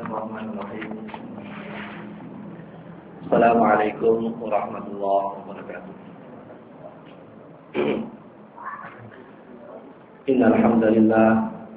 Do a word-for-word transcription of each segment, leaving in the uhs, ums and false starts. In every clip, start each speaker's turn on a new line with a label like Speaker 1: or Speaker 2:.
Speaker 1: Bismillahirrahmanirrahim. Assalamualaikum warahmatullahi wabarakatuh. Innal hamdalillah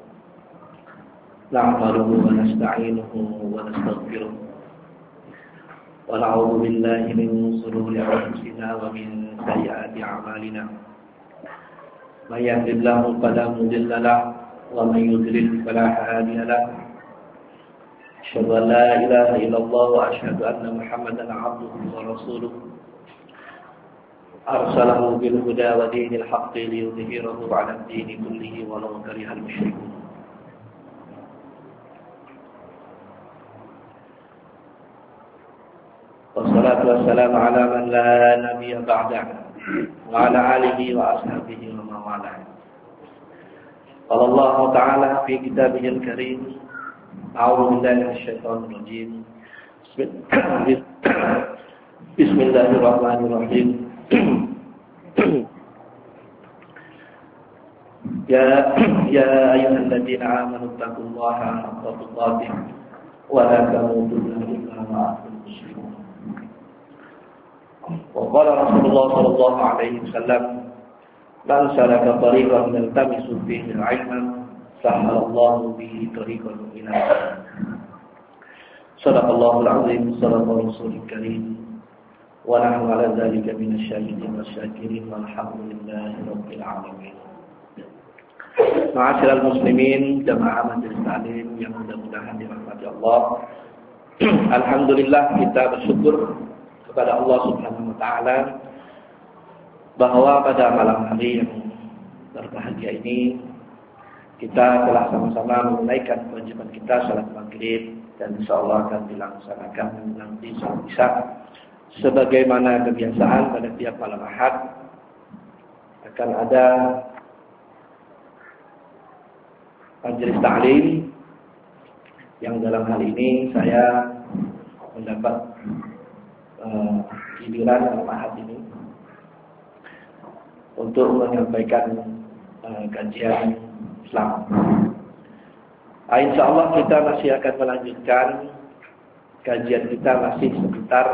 Speaker 1: nahmaduhu wa nasta'inuhu wa nastaghfiruh wa na'udzu billahi min shururi anfusina wa min sayyiati a'malina. May yahdihillahu fala mudilla lahu wa may yudlil fala hadiya lahu. Asyhadu an la ilaha illallah wa asyhadu anna Muhammadan 'abduhu wa rasuluh. Arsalahu bil huda wa dinil haqqi liyudhhirahu 'ala ad-dini kullihi walau karihal musyrikun. Wassalatu wassalamu ala man la nabiyya ba'dahu wa ala alihi wa ashabihi wa man walah. Qala Allah ta'ala fi kitabihil karim. A'udzu billahi minasyaitonir rajim. Bismillahirrahmanirrahim. Ya ya ayyuhalladzina amanu taqullaha haqqa tuqatih wa la tamutunna illa wa antum muslimun. Wa qala Rasulullah sallallahu alaihi wasallam, man salaka tariqan yaltamisu fihi 'ilman sahalallahu bihi tariqan ila jannah. Shadaqallahul 'azim, shadaqar rasulil karim. Wa nahnu 'ala dzalika minasyahidin wasyakirin walhamdulillahi rabbil alamin. Ma'asyiral muslimin, jamaah majelis taklim yang mudah-mudahan dirahmati Allah. Alhamdulillah, kita bersyukur kepada Allah Subhanahu wa taala bahwa pada malam hari yang berbahagia ini kita telah sama-sama menunaikan kewajiban kita salat maghrib, dan insyaallah akan dilaksanakan nanti salat isya sebagaimana kebiasaan pada tiap malam Ahad. Akan ada majelis taklim yang dalam hal ini saya mendapat uh, giliran malam Ahad ini untuk menyampaikan uh, kajian Islam. Nah, insya Allah kita masih akan melanjutkan kajian kita masih seputar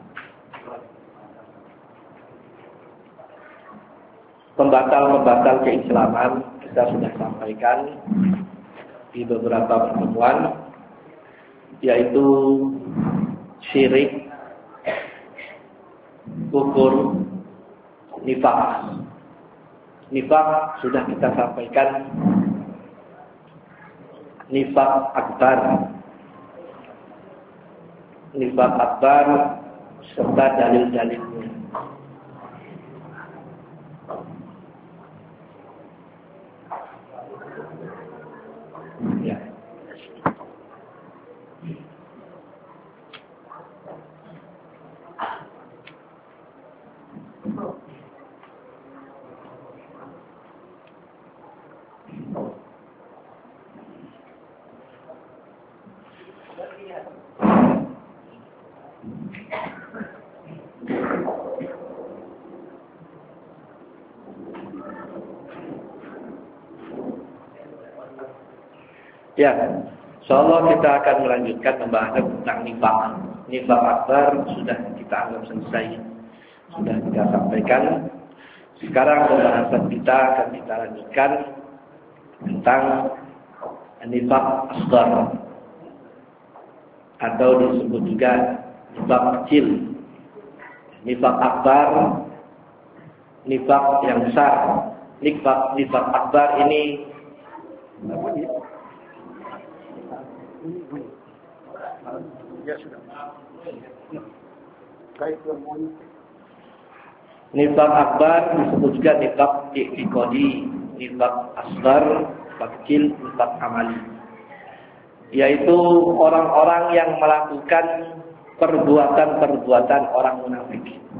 Speaker 1: pembatal-pembatal keislaman. Kita sudah sampaikan di beberapa pertemuan, yaitu syirik, kufur, nifaq. Nifaq sudah kita sampaikan, nifaq akbar, nifaq akbar serta dalil-dalilnya. Ya. Ya, insyaallah kita akan melanjutkan pembahasan tentang nifaq. Nifaq akbar sudah kita anggap selesai, sudah kita sampaikan. Sekarang pembahasan kita akan kita lanjutkan tentang nifaq asghar, atau disebut juga nifaq kecil. Nifaq akbar, nifaq yang besar. Nifaq nifaq akbar ini apa ya? Ya sudah. Nifaq akbar disebut juga nifaq i'tiqadi, nifaq asghar, nifaq kecil, nifaq amali. Yaitu orang-orang yang melakukan perbuatan-perbuatan orang munafik,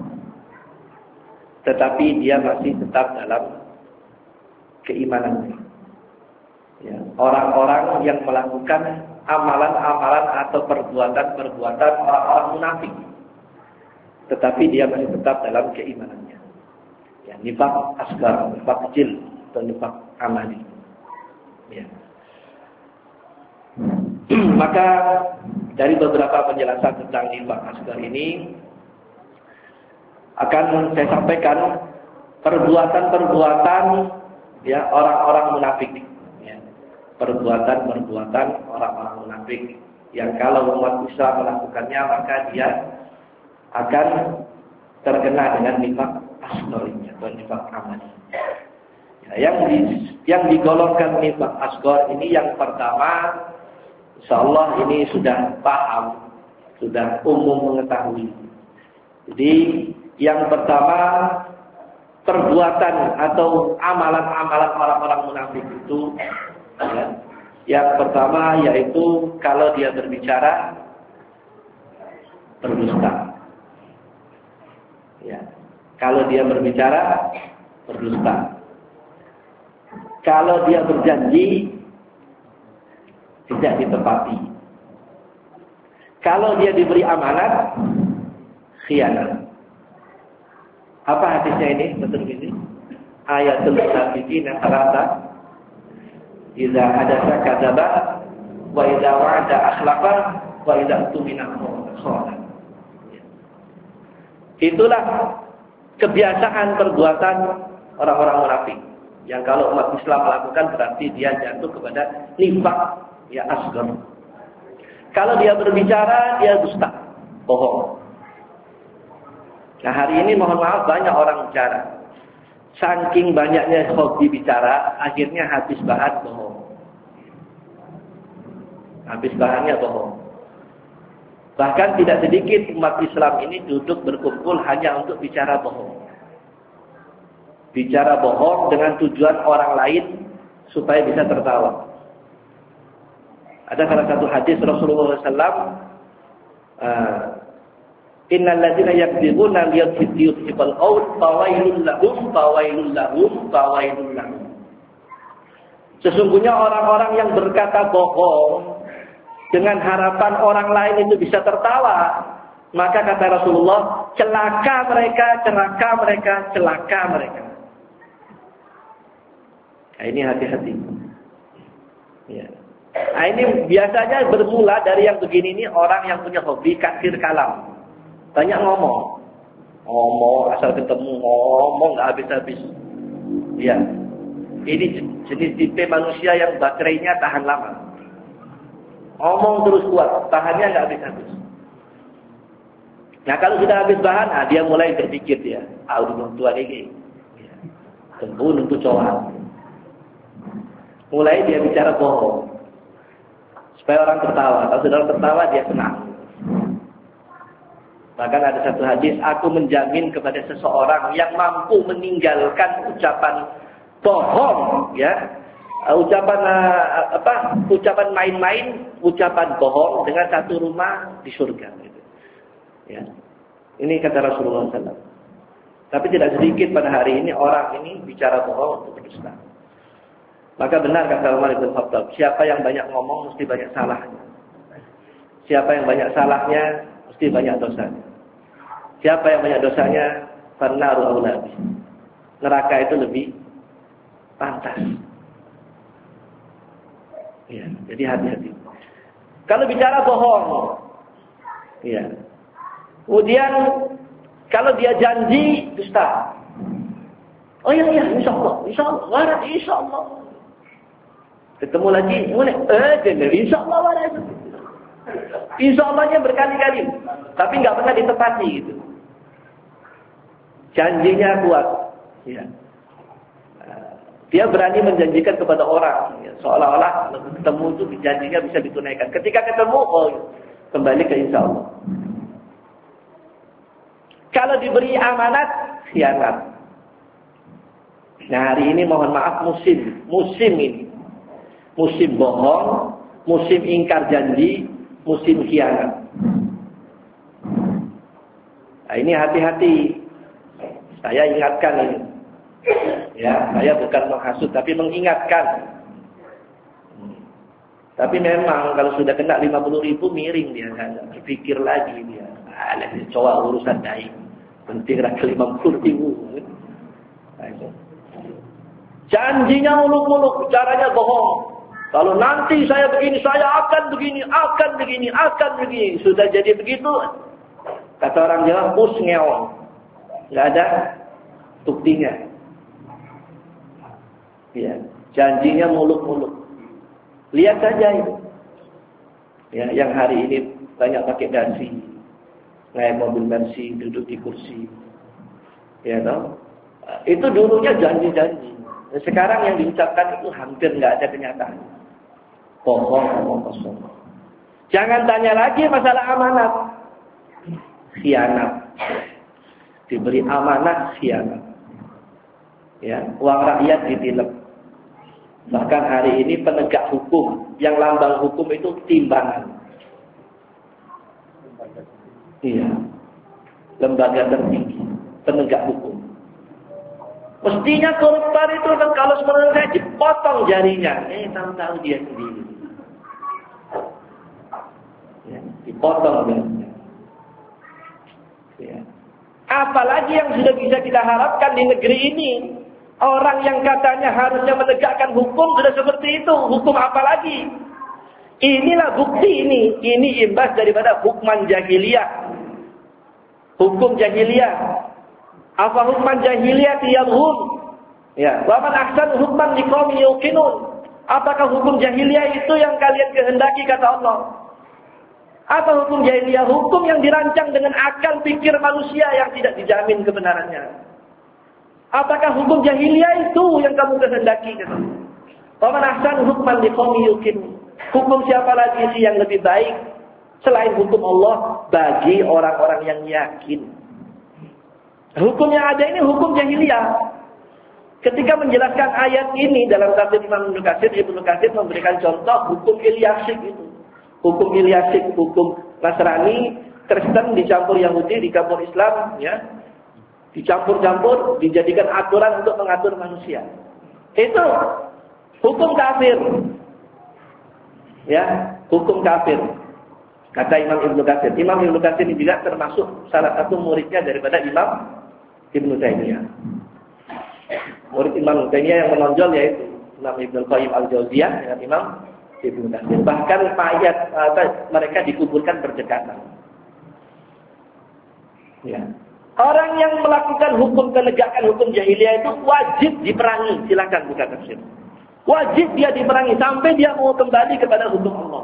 Speaker 1: tetapi dia masih tetap dalam keimanannya. Ya, orang-orang yang melakukan amalan-amalan atau perbuatan-perbuatan orang-orang munafik, tetapi dia masih tetap dalam keimanannya. Ya, nifaq asghar, nifaq kecil, atau nifaq amali. Ya. Maka dari beberapa penjelasan tentang nifaq asghar ini akan saya sampaikan perbuatan-perbuatan ya orang-orang munafik, ya. Perbuatan-perbuatan orang-orang munafik yang kalau umat Islam melakukannya maka dia akan terkena dengan nifaq asghar atau nifaq amali. Ya, yang di, yang digolongkan nifaq asghar ini yang pertama, insyaallah ini sudah paham, sudah umum mengetahui. Jadi yang pertama perbuatan atau amalan-amalan orang-orang munafik itu, ya, yang pertama yaitu kalau dia berbicara berdusta. Ya, kalau dia berbicara berdusta. Kalau dia berjanji tidak ditepati. Kalau dia diberi amanat khianat. Apa hadisnya ini? Betul ini. Ayatul munafiqin yang terasa. Idza hadatsa kadzaba wa idza wa'ada akhlafa wa idza tumina khana. Itulah kebiasaan perbuatan orang-orang munafik. Yang kalau umat Islam melakukan berarti dia jatuh kepada nifaq ya asghar. Kalau dia berbicara dia dusta, bohong. Nah hari ini mohon maaf banyak orang bicara. Saking banyaknya hobi bicara, akhirnya habis bahan bohong. Habis bahannya bohong. Bahkan tidak sedikit umat Islam ini duduk berkumpul hanya untuk bicara bohong. Bicara bohong dengan tujuan orang lain supaya bisa tertawa. Ada salah satu hadis Rasulullah sallallahu alaihi wasallam, uh, innal ladzina yakdzibuna liyudhibal qaul fawailul lahum fawailul lahum fawailul lahum. Sesungguhnya orang-orang yang berkata bohong dengan harapan orang lain itu bisa tertawa, maka kata Rasulullah, celaka mereka, celaka mereka, celaka mereka. Nah, ini hati-hati. Ya. Nah, ini biasanya bermula dari yang begini ini orang yang punya hobi kasir kalam. Banyak ngomong. Ngomong asal ketemu ngomong nggak habis-habis. Ya. Ini jenis tipe manusia yang baterainya tahan lama. Ngomong terus kuat, tahannya nggak habis-habis. Nah kalau sudah habis bahan, nah, dia mulai berpikir dia, ah udah tua lagi, tembun untuk cowok. Mulai dia bicara bohong, supaya orang tertawa. Kalau sudah orang tertawa, dia senang. Bahkan ada satu hadis, aku menjamin kepada seseorang yang mampu meninggalkan ucapan bohong, ya. Uh, ucapan uh, apa? Ucapan main-main, ucapan bohong dengan satu rumah di surga. Gitu. Ya, ini kata Rasulullah sallallahu alaihi wasallam. Tapi tidak sedikit pada hari ini orang ini bicara bohong untuk berdusta. Maka benar kata Umar bin Khattab, siapa yang banyak ngomong mesti banyak salahnya. Siapa yang banyak salahnya mesti banyak dosanya. Siapa yang banyak dosanya, fannaru aula bih. Neraka itu lebih pantas. Ya, jadi hati-hati. Kalau bicara bohong, ya. Kemudian kalau dia janji dusta. Oh iya iya, insyaallah, insyaallah, waras insyaallah. Ketemu lagi, mulai eh jadi insyaallah waras. Insyaallah-nya berkali-kali, tapi nggak pernah ditepati gitu. Janjinya kuat, ya. Dia berani menjanjikan kepada orang, ya, seolah-olah ketemu itu janjinya bisa ditunaikan. Ketika ketemu, oh kembali ke insya Allah. Kalau diberi amanat, khianat. Nah hari ini mohon maaf musim, musim ini, musim bohong, musim ingkar janji, musim khianat. Nah ini hati-hati. Saya ingatkan ini. Ya, saya bukan menghasut tapi mengingatkan. Tapi memang kalau sudah kena lima puluh ribu miring dia, kan berpikir lagi dia. Alah, coba urusan daing. Penting rakyat lima puluh ribu. Janjinya muluk-muluk, caranya bohong. Kalau nanti saya begini, saya akan begini, akan begini, akan begini. Sudah jadi begitu, kata orang Jawa, pus ngeong. Nggak ada buktinya. Ya, janjinya muluk-muluk. Lihat saja itu. Ya, yang hari ini banyak pakai dasi, naik mobil Mercy, duduk di kursi. Ya, toh? Itu dulunya janji-janji. Sekarang yang diucapkan itu hampir nggak ada kenyataan. Bohong, ngomong kosong. Jangan tanya lagi masalah amanat. Khianat. Diberi amanat, khianat. Ya, uang rakyat ditilep. Bahkan hari ini penegak hukum, yang lambang hukum itu timbangan. Iya. Lembaga tertinggi, penegak hukum. Mestinya koruptor itu kan kalau sebenarnya saya dipotong jarinya. Eh, tahu-tahu dia sendiri. Ya, dipotong jarinya. Ya. Apalagi yang sudah bisa kita harapkan di negeri ini. Orang yang katanya harusnya menegakkan hukum sudah seperti itu. Hukum apa lagi? Inilah bukti ini. Ini imbas daripada hukman jahiliyah. Hukum jahiliyah. Apa hukman jahiliyah yalhun? Ya, wa man ahsanu hukman liqaumin yuqinun. Apakah hukum jahiliyah itu yang kalian kehendaki kata Allah? Apa hukum jahiliyah? Hukum yang dirancang dengan akal pikir manusia yang tidak dijamin kebenarannya. Apakah hukum jahiliyah itu yang kamu kehendaki kata Allah? Wa man ahsanu hukman liqaumin yuqinun. Hukum siapa lagi sih yang lebih baik selain hukum Allah bagi orang-orang yang yakin? Hukum yang ada ini hukum jahiliyah. Ketika menjelaskan ayat ini dalam tafsir Imam Ibnu Katsir, Ibnu Katsir memberikan contoh hukum Ilyasik itu. Hukum Ilyasik, hukum Nasrani, Kristen dicampur Yahudi, dicampur Islam, ya. Dicampur-campur, dijadikan aturan untuk mengatur manusia. Itu hukum kafir. Ya, hukum kafir. Kata Imam Ibnu Katsir. Imam Ibnu Katsir ini juga termasuk salah satu muridnya daripada Imam Ibnu Taimiyah. Murid Imam Ibnu Taimiyah yang menonjol yaitu Imam Ibnu Qayyim Al-Jauziyah dengan Imam Ibnu Katsir. Bahkan mayat mereka dikuburkan berdekatan. Ya. Orang yang melakukan hukum penegakan hukum jahiliyah itu wajib diperangi. Silakan buka tafsir. Wajib dia diperangi sampai dia mau kembali kepada hukum Allah.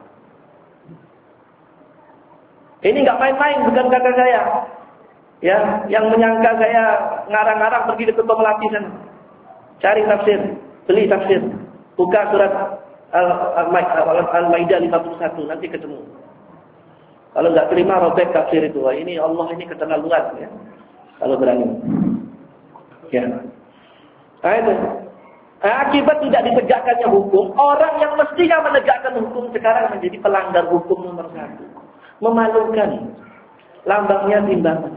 Speaker 1: Ini nggak main-main, bukan kata saya. Ya, yang menyangka saya ngarang-ngarang pergi ke ketua melati sana. Cari tafsir, beli tafsir. Buka surat Al-Maidah lima puluh satu, nanti ketemu. Kalau nggak terima robek tafsir itu. Wah, ini Allah ini keterlaluan ya. Kalau berani. Ya. Nah, itu. Akibat tidak ditegakkannya hukum, orang yang mestinya menegakkan hukum sekarang menjadi pelanggar hukum nomor satu. Memalukan. Lambangnya timbangan.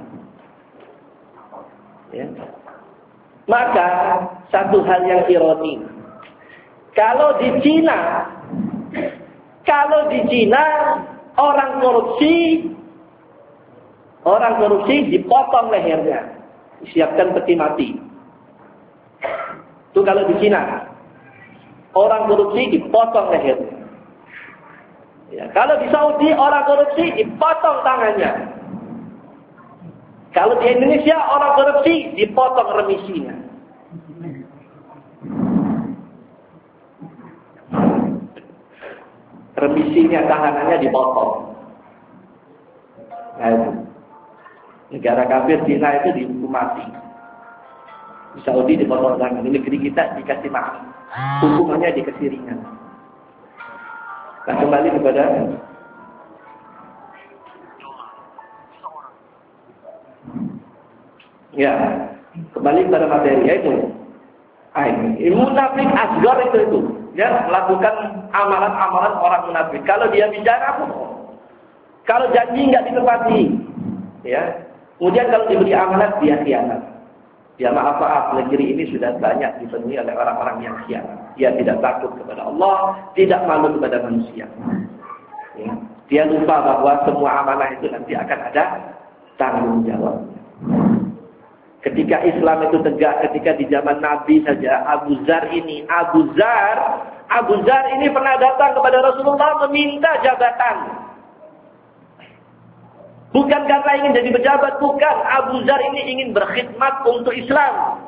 Speaker 1: Ya. Maka satu hal yang ironi. Kalau di Cina, kalau di Cina orang korupsi, orang korupsi dipotong lehernya, disiapkan peti mati. Itu kalau di Cina, orang korupsi dipotong lehernya. Ya, kalau di Saudi orang korupsi dipotong tangannya. Kalau di Indonesia orang korupsi dipotong remisinya. Remisinya tahanannya dipotong. Nah, itu. Negara kafir Cina itu dihukum mati. Di Saudi dipotong tangan. Di negeri kita dikasih maaf. Hukumannya dikasih ringan. Nah, kembali kepada ya, kembali kepada materi yaitu ini munafik asgar itu itu ya, melakukan amalan-amalan orang munafik. Kalau dia bicara bohong, kalau janji nggak ditepati, ya. Kemudian kalau diberi amanat dia khianat. Ya maaf maaf, negeri ini sudah banyak dipenuhi oleh orang-orang yang khianat. Dia tidak takut kepada Allah, tidak malu kepada manusia. Ya. Dia lupa bahwa semua amanah itu nanti akan ada tanggung jawabnya. Ketika Islam itu tegak, ketika di zaman Nabi saja, Abu Zar ini, Abu Zar, Abu Zar ini pernah datang kepada Rasulullah meminta jabatan. Bukan karena ingin jadi pejabat, bukan. Abu Zar ini ingin berkhidmat untuk Islam.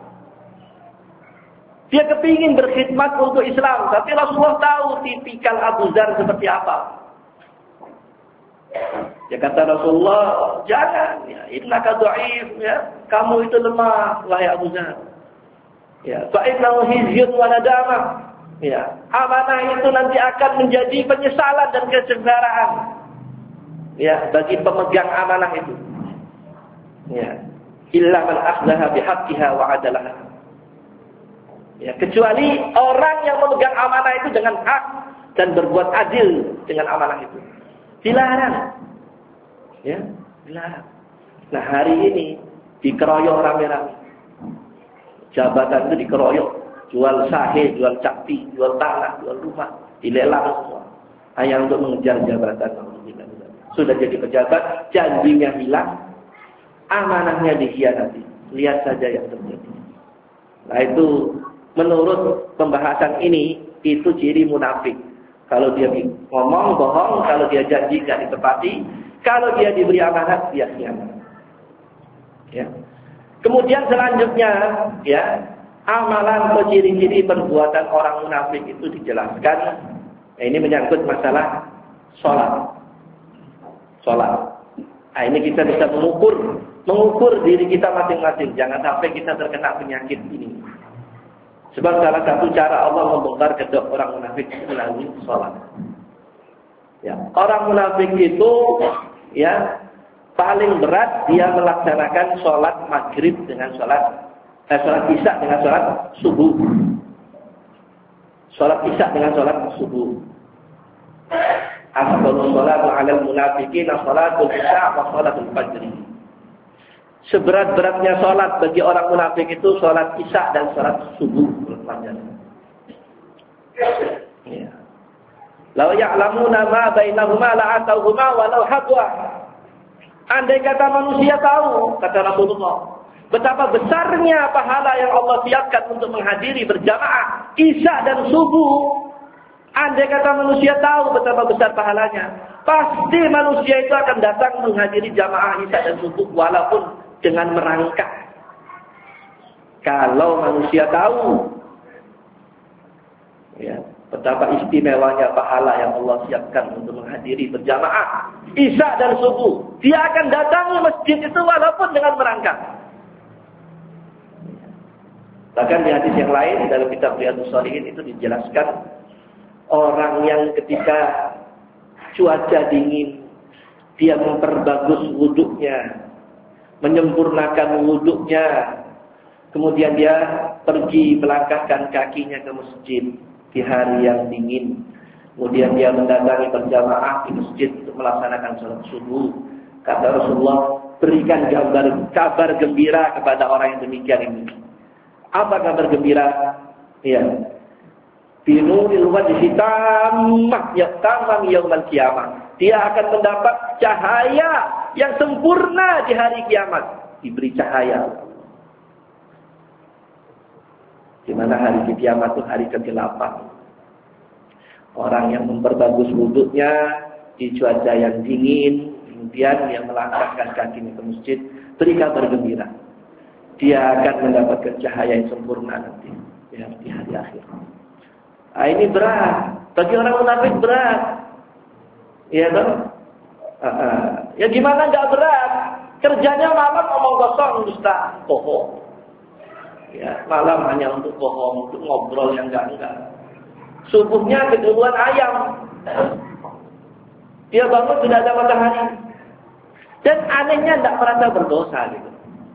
Speaker 1: Dia kepingin berkhidmat untuk Islam, tapi Rasulullah tahu tipikal Abu Zar seperti apa. Ya kata Rasulullah, jangan, ya, innaka dhaif, ya, kamu itu lemah, wahai Abu Zar. Ya, fa innahu hizyun wa nadamah. Ya, amanah itu nanti akan menjadi penyesalan dan kesengsaraan. Ya, bagi pemegang amanah itu. Ya, illa man akhdaha bihaqqiha wa adalaha. Ya, kecuali orang yang memegang amanah itu dengan hak dan berbuat adil dengan amanah itu. Dilarang. Ya, dilarang. Nah, hari ini dikeroyok rame-rame. Jabatan itu dikeroyok, jual sahe, jual cakti, jual tanah, jual rumah, dilelang semua. Hanya untuk mengejar jabatan. Sudah jadi pejabat, janjinya hilang, amanahnya dikhianati. Lihat saja yang terjadi. Nah, itu menurut pembahasan ini, itu ciri munafik. Kalau dia ngomong bohong, kalau dia janji tidak ditepati, kalau dia diberi amanat, dia khianat. Ya. Kemudian selanjutnya, ya, amalan atau ciri-ciri perbuatan orang munafik itu dijelaskan. Ya, ini menyangkut masalah sholat. Sholat. Nah, ini kita bisa mengukur, mengukur diri kita masing-masing. Jangan sampai kita terkena penyakit ini. Sebab salah satu cara Allah membongkar kedok orang munafik melalui sholat. Ya, orang munafik itu, ya, paling berat dia melaksanakan sholat maghrib dengan sholat, eh, sholat isya dengan sholat subuh. Sholat isya dengan sholat subuh. Afdhalus sholatu 'alal munafiqin sholatul isya wa sholatul fajr. Seberat-beratnya sholat bagi orang munafik itu sholat isya dan sholat subuh. Ya. Law ya'lamuna ma bainahuma la'atauhuma walau hadwa. Andai kata manusia tahu, kata Rasulullah, betapa besarnya pahala yang Allah siapkan untuk menghadiri berjamaah isya dan subuh. Andai kata manusia tahu betapa besar pahalanya, pasti manusia itu akan datang menghadiri jamaah isya dan subuh walaupun dengan merangkak. Kalau manusia tahu, ya, betapa istimewanya pahala yang Allah siapkan untuk menghadiri berjamaah isya dan subuh, dia akan datangi masjid itu walaupun dengan merangkak. Bahkan di hadis yang lain dalam kitab Riyadhus Shalihin itu dijelaskan orang yang ketika cuaca dingin dia memperbagus wuduknya, menyempurnakan wuduknya, kemudian dia pergi melangkahkan kakinya ke masjid di hari yang dingin. Kemudian dia mendatangi berjamaah di masjid untuk melaksanakan sholat subuh. Kata Rasulullah, berikan gambar, kabar gembira kepada orang yang demikian ini. Apa kabar gembira? Ya. Binuril wajhi tammah ya tamam yaumil qiyamah. Dia akan mendapat cahaya yang sempurna di hari kiamat. Diberi cahaya. Di mana hari kiamat itu hari kegelapan. Orang yang memperbagus wuduknya di cuaca yang dingin, kemudian yang melangkahkan kakinya ke masjid, beri kabar gembira. Dia akan mendapatkan cahaya yang sempurna nanti, ya, di hari akhir. Nah, ini berat. Bagi orang munafik berat. Ya kan? Uh, uh. Ya gimana nggak berat? Kerjanya malam ngomong kosong, dusta, bohong. Ya, malam hanya untuk bohong, untuk ngobrol yang enggak-enggak. Subuhnya keduluan ayam. Dia bangun sudah ada matahari. Dan anehnya tidak merasa berdosa gitu.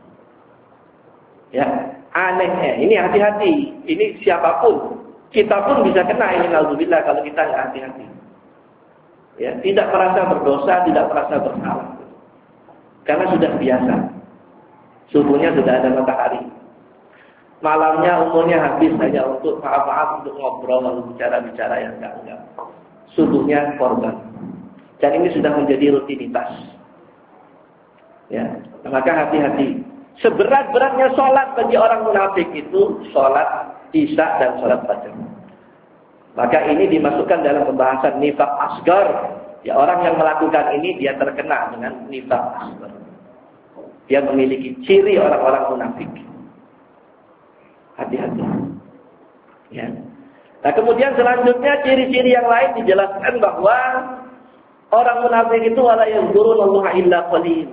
Speaker 1: Ya, anehnya. Ini hati-hati. Ini siapapun. Kita pun bisa kena ini naudzubillah kalau kita nggak hati-hati. Ya, tidak merasa berdosa, tidak merasa bersalah. Karena sudah biasa. Subuhnya sudah ada matahari. Malamnya umurnya habis hanya untuk maaf-maaf, untuk ngobrol, lalu bicara-bicara yang enggak-enggak. Subuhnya korban. Dan ini sudah menjadi rutinitas. Ya, maka hati-hati. Seberat-beratnya sholat bagi orang munafik itu sholat isya dan sholat fajar. Maka ini dimasukkan dalam pembahasan nifaq asgar. Ya, orang yang melakukan ini dia terkena dengan nifaq asgar. Dia memiliki ciri orang-orang munafik. Hati-hati. Ya. Nah, kemudian selanjutnya ciri-ciri yang lain dijelaskan bahwa orang munafik itu wala yazkurunallaha illa qalil.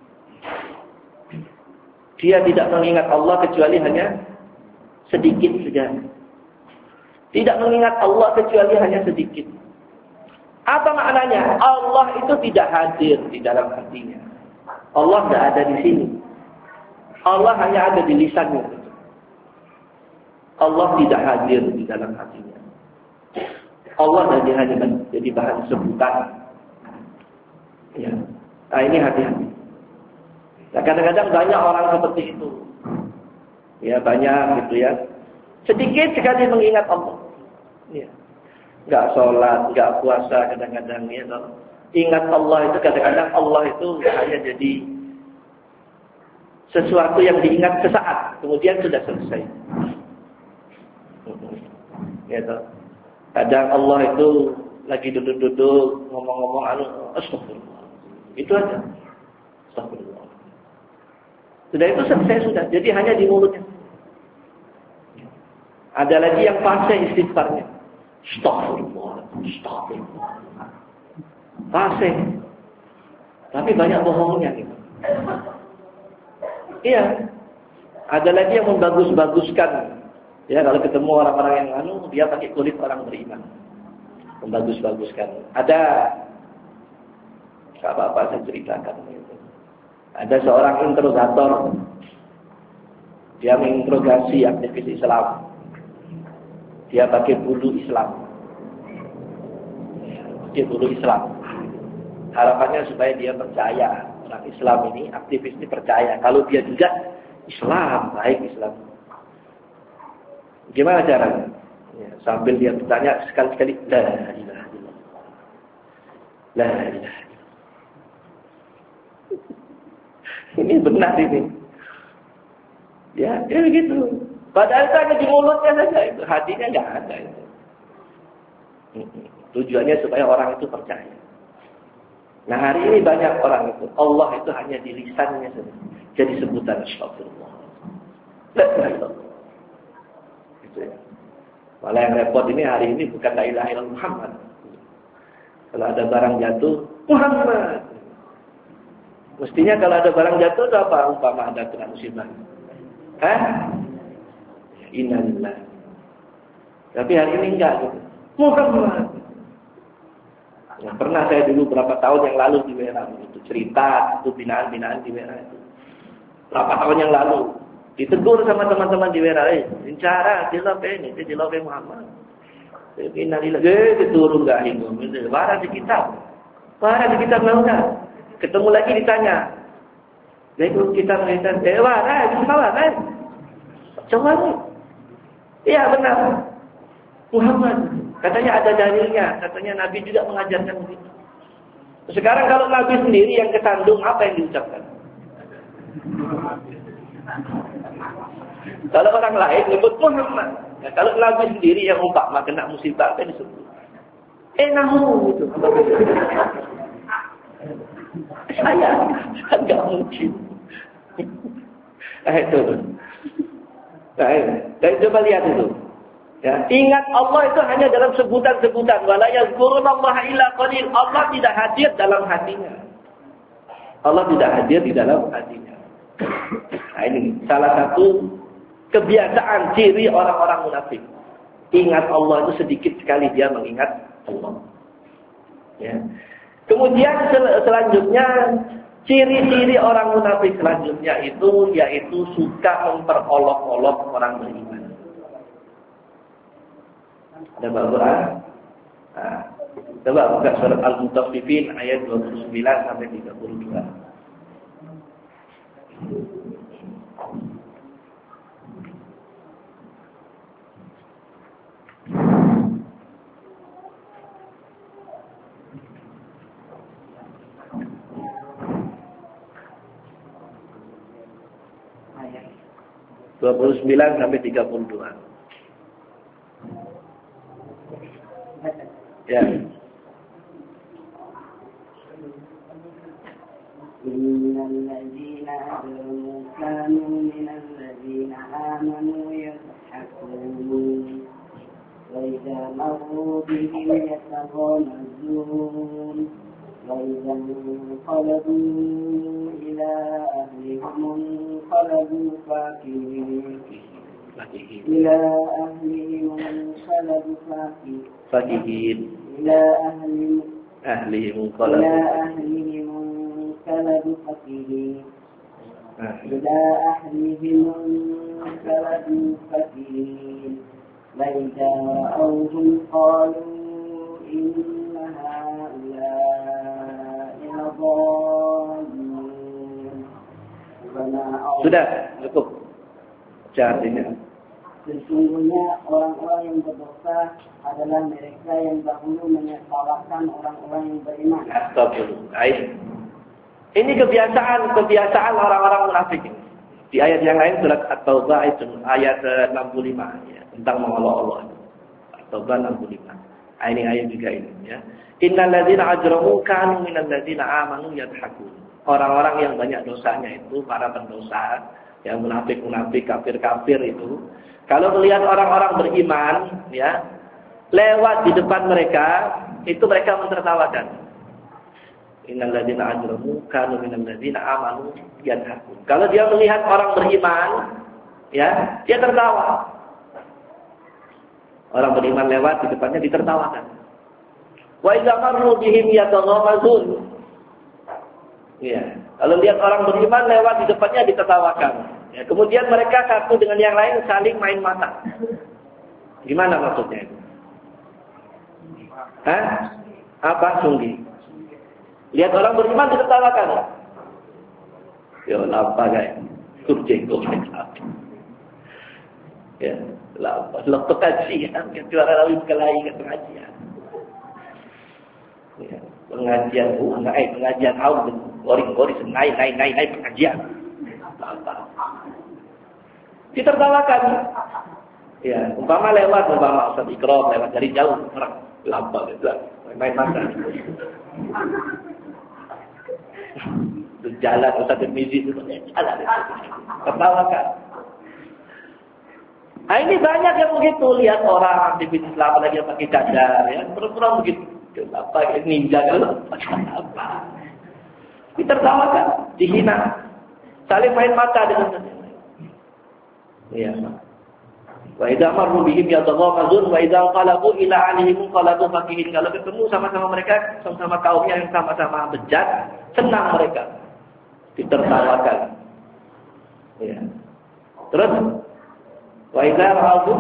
Speaker 1: Dia tidak mengingat Allah kecuali hanya sedikit saja. Tidak mengingat Allah kecuali hanya sedikit. Apa maknanya? Allah itu tidak hadir di dalam hatinya. Allah tidak ada di sini. Allah hanya ada di lisannya. Allah tidak hadir di dalam hatinya. Allah jadi hanya jadi bahan sebutan. Ya. Nah, ini hati-hati. Nah, kadang-kadang banyak orang seperti itu. Ya, banyak gitu ya. Sedikit sekali mengingat Allah. Ya. Enggak sholat, enggak puasa kadang-kadang ya. Ingat Allah itu kadang-kadang Allah itu hanya jadi sesuatu yang diingat sesaat, kemudian sudah selesai. Ya, toh. Kadang Allah itu lagi duduk-duduk ngomong-ngomong anu astagfirullah. Itu aja. Astagfirullah. Sudah itu selesai sudah. Jadi hanya di mulutnya. Ada lagi yang fase istighfarnya. Astagfirullah. Astagfirullah. Fase. Tapi banyak bohongnya gitu. Iya. Ada lagi yang membagus-baguskan. Ya, kalau ketemu orang-orang yang anu, dia pakai kulit orang beriman. Membagus-baguskan. Ada, gak apa-apa saya ceritakan. Gitu. Ada seorang interrogator. Dia menginterogasi aktivis Islam. Dia pakai bulu Islam. Pakai bulu Islam. Harapannya supaya dia percaya. Orang Islam ini, aktivis ini percaya. Kalau dia juga Islam, baik Islam. Gimana caranya? Ya, sambil dia bertanya sekali-sekali, la ilaha illallah. La ilaha illallah. Ini benar ini. Ya, dia begitu. Padahal itu hanya di mulutnya saja, itu hatinya enggak ada itu. Tujuannya supaya orang itu percaya. Nah, hari ini banyak orang itu, Allah itu hanya di lisannya saja. Jadi sebutan astagfirullah. La ilaha illallah. Ya. Malah yang repot ini hari ini bukan la ilaha illallah Muhammad. Kalau ada barang jatuh, Muhammad. Mestinya kalau ada barang jatuh itu apa? Umpama ada kena musibah. Hah? Innalillah. Tapi hari ini enggak gitu. Muhammad. Ya, pernah saya dulu berapa tahun yang lalu di Wera itu cerita itu binaan-binaan di Wera itu. Berapa tahun yang lalu ditegur sama teman-teman di Wera, eh, cara jelas ini, jelas Muhammad. Innalillah, eh diturun enggak hinggum, barang di kitab. Barang di kitab enggak. Ketemu lagi ditanya. Lalu kita melihat, eh barang, salah kan? Coba nih. Iya benar. Muhammad. Katanya ada dalilnya. Katanya Nabi juga mengajarkan begitu. Sekarang kalau Nabi sendiri yang kesandung, apa yang diucapkan? Kalau orang lain nyebut Muhammad. Ya, kalau Nabi sendiri yang umpama kena musibah, apa yang disebut? Eh nahu. Gitu. Saya enggak mungkin. Nah itu. Nah, itu. Coba lihat itu. Ya, ingat Allah itu hanya dalam sebutan-sebutan. Wala yazkurunallaha illa qalil. Allah tidak hadir dalam hatinya. Allah tidak hadir di dalam hatinya. Nah, ini salah satu kebiasaan ciri orang-orang munafik. Ingat Allah itu sedikit sekali dia mengingat Allah. Ya. Kemudian sel- selanjutnya ciri-ciri orang munafik selanjutnya itu yaitu suka memperolok-olok orang beriman. Ada Al-Quran. Nah, coba buka surat Al-Mutaffifin ayat dua puluh sembilan sampai tiga puluh dua. dua puluh sembilan sampai tiga puluh dua. Ya.
Speaker 2: Innal ladzina amanu kanu minal ladzina amanu yadhakun wa idza marru bihim yataghamazun wa idza qalabu ila ahlihim qalabu fakihin ila ahlihim qalabu fakihin fakihin ila ahlihim ahlihim qalabu ila ahlihim qalabu fakihin ila ahlihim qalabu fakihin wa idza ra'awhum qalu inna ha'ula'i ladallun.
Speaker 1: Sudah cukup. Artinya
Speaker 2: sesungguhnya orang-orang yang berdosa adalah mereka yang dahulu menyesalahkan orang-orang yang beriman.
Speaker 1: Astagfirullah. Ini kebiasaan kebiasaan orang-orang munafik ini. Di ayat yang lain surat At-Taubah ayat enam puluh lima ya, tentang mengolok Allah. At-Taubah enam puluh lima. Ini ayat juga ini ya. Innal ladzina ajramu kanu minal ladzina amanu yadhakun. Orang-orang yang banyak dosanya itu para pendosa, yang munafik-munafik, kafir-kafir itu, kalau melihat orang-orang beriman, ya, lewat di depan mereka, itu mereka mentertawakan. Innal ladzina ajramu kanu minal ladzina amanu yadhakun. Kalau dia melihat orang beriman, ya, dia tertawa. Orang beriman lewat di depannya ditertawakan. Wa idza marru bihim yataghamazun. Ya, kalau lihat orang beriman lewat di depannya ditertawakan. Ya, kemudian mereka satu dengan yang lain saling main mata. Gimana maksudnya itu? Hah? Apa sungguh? Lihat orang beriman ditertawakan. Ya, apa guys? Kurjeng kurjeng. Ya, apa? Lepas kajian, juara lagi kelahi ke pengajian. Ya, pengajian, oh, enggak, eh, pengajian awal, goring-goring, naik, naik, naik, naik pengajian. Apa? Ditertawakan. Ya, umpama lewat, umpama Ustaz Ikram lewat dari jauh, orang lambat gitu, main mata. Jalan Ustaz Tirmizi itu jalan, tertawakan. Nah, ini banyak yang begitu, lihat orang aktivis Islam lagi yang pakai cadar, ya, pura-pura begitu, apa ninja kalau apa? Ditertawakan, dihina, saling main mata dengan ya. Wa idza marru bihim yataghamazun wa idza qalabu ila ahlihim qalabu fakihin. Kalau ketemu sama-sama mereka, sama-sama kaumnya yang sama-sama bejat, senang mereka. Ditertawakan. Ya. Terus wa idza ra'awhum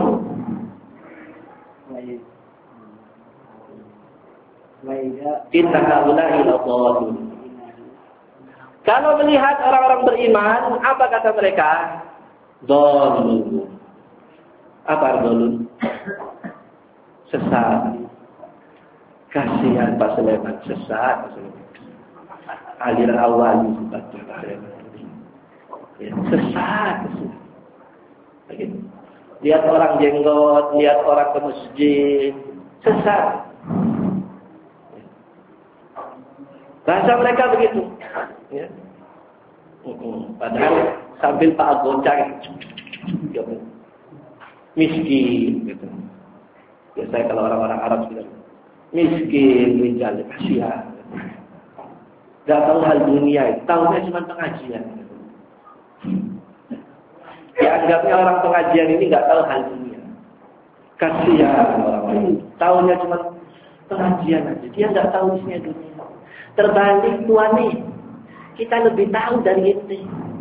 Speaker 1: wa idza inna haula'i ladallun. Kalau melihat orang-orang beriman, apa kata mereka? Dhalun. Apa dhalun? Sesat. Kasihan Pak Sulaiman, sesat Pak Sulaiman. Aliran awal ya, sesat. Lihat orang jenggot, lihat orang ke masjid, sesat. Bahasa mereka begitu. Ya. Padahal sambil Pak goncang, miskin, gitu. Biasanya kalau orang-orang Arab bilang, miskin, rijal, kasihan. Gak tahu hal dunia, tahunya cuma pengajian. Ya, anggapnya orang pengajian ini gak tahu hal dunia. Kasihan orang-orang. Tahunya cuma pengajian aja. Dia gak tahu isinya dunia. Terbalik tuan nih, kita lebih tahu dari itu.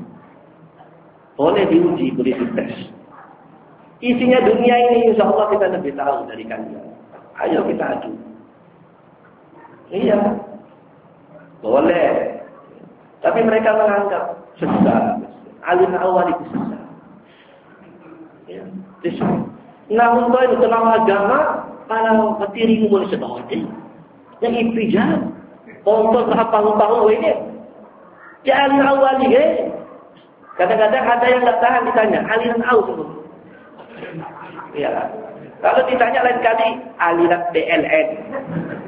Speaker 1: Boleh diuji, boleh dites. Isinya dunia ini insya Allah kita lebih tahu dari kalian. Ayo kita adu. Iya, boleh. Tapi mereka menganggap sesat. Alim awal itu sesat. Ya, sesat. Namun kalau dalam agama, kalau petiring boleh sedang. Yang ipijat. Untuk tahap tahu-tahu ini. Jangan awal ini. Kadang-kadang ada yang nggak tahan ditanya, aliran aus itu. Ya. Kalau ditanya lain kali, aliran B L N.